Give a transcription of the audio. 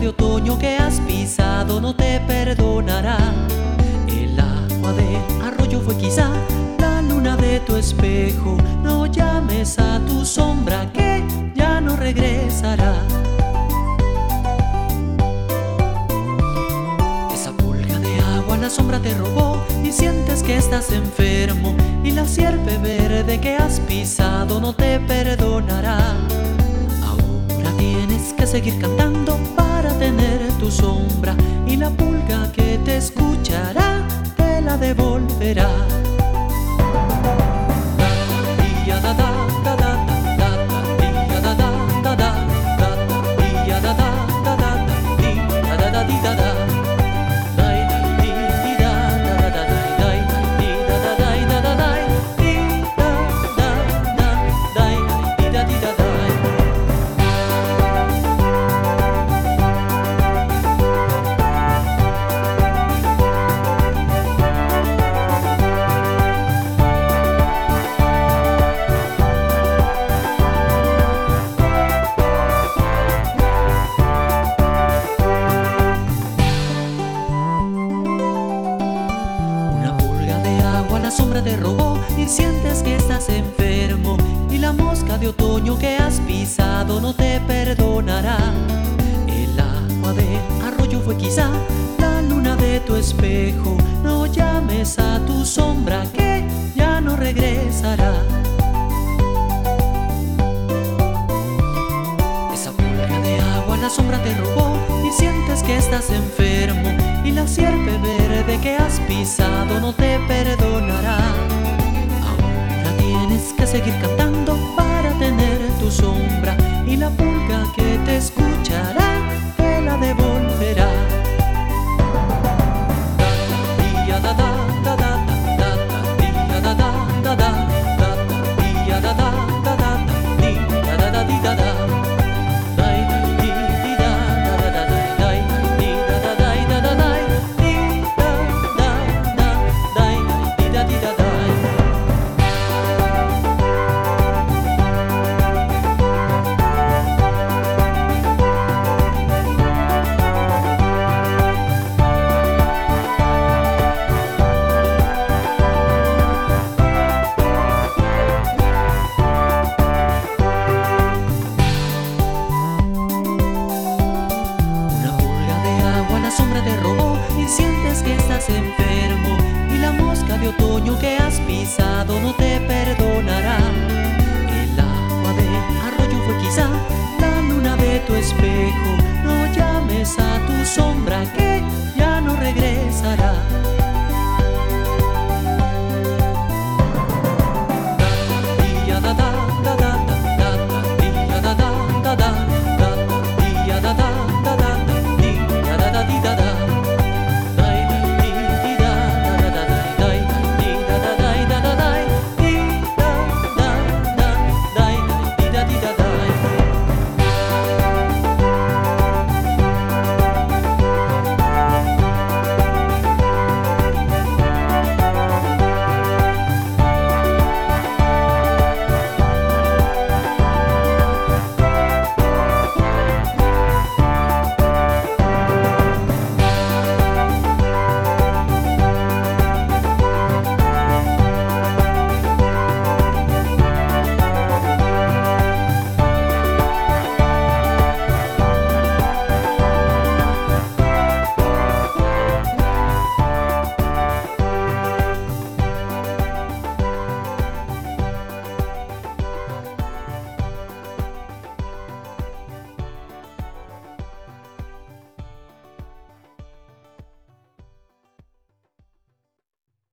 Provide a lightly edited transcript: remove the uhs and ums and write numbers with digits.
de otoño que has pisado no te perdonará. El agua del arroyo fue quizá la luna de tu espejo. No llames a tu sombra que ya no regresará. Esa pulga de agua la sombra te robó y sientes que estás enfermo, y la sierpe verde que has pisado no te perdonará. Ahora tienes que seguir cantando para tener tu sombra, y la pulga que te escuchará te la devolverá. La sombra te robó y sientes que estás enfermo, y la mosca de otoño que has pisado no te perdonará. El agua del arroyo fue quizá la luna de tu espejo. No llames a tu sombra que ya no regresará. Esa pulga de agua la sombra te robó y sientes que estás enfermo, y la sierpe verde que has pisado no te perdonará. Ahora tienes que seguir cantando para tener tu sombra, y la pulga que te escuchará te la devolverá. Sientes que estás enfermo, y la mosca de otoño que has pisado no te perdonará. El agua del arroyo fue quizá la luna de tu espejo. No llames a tu sombra que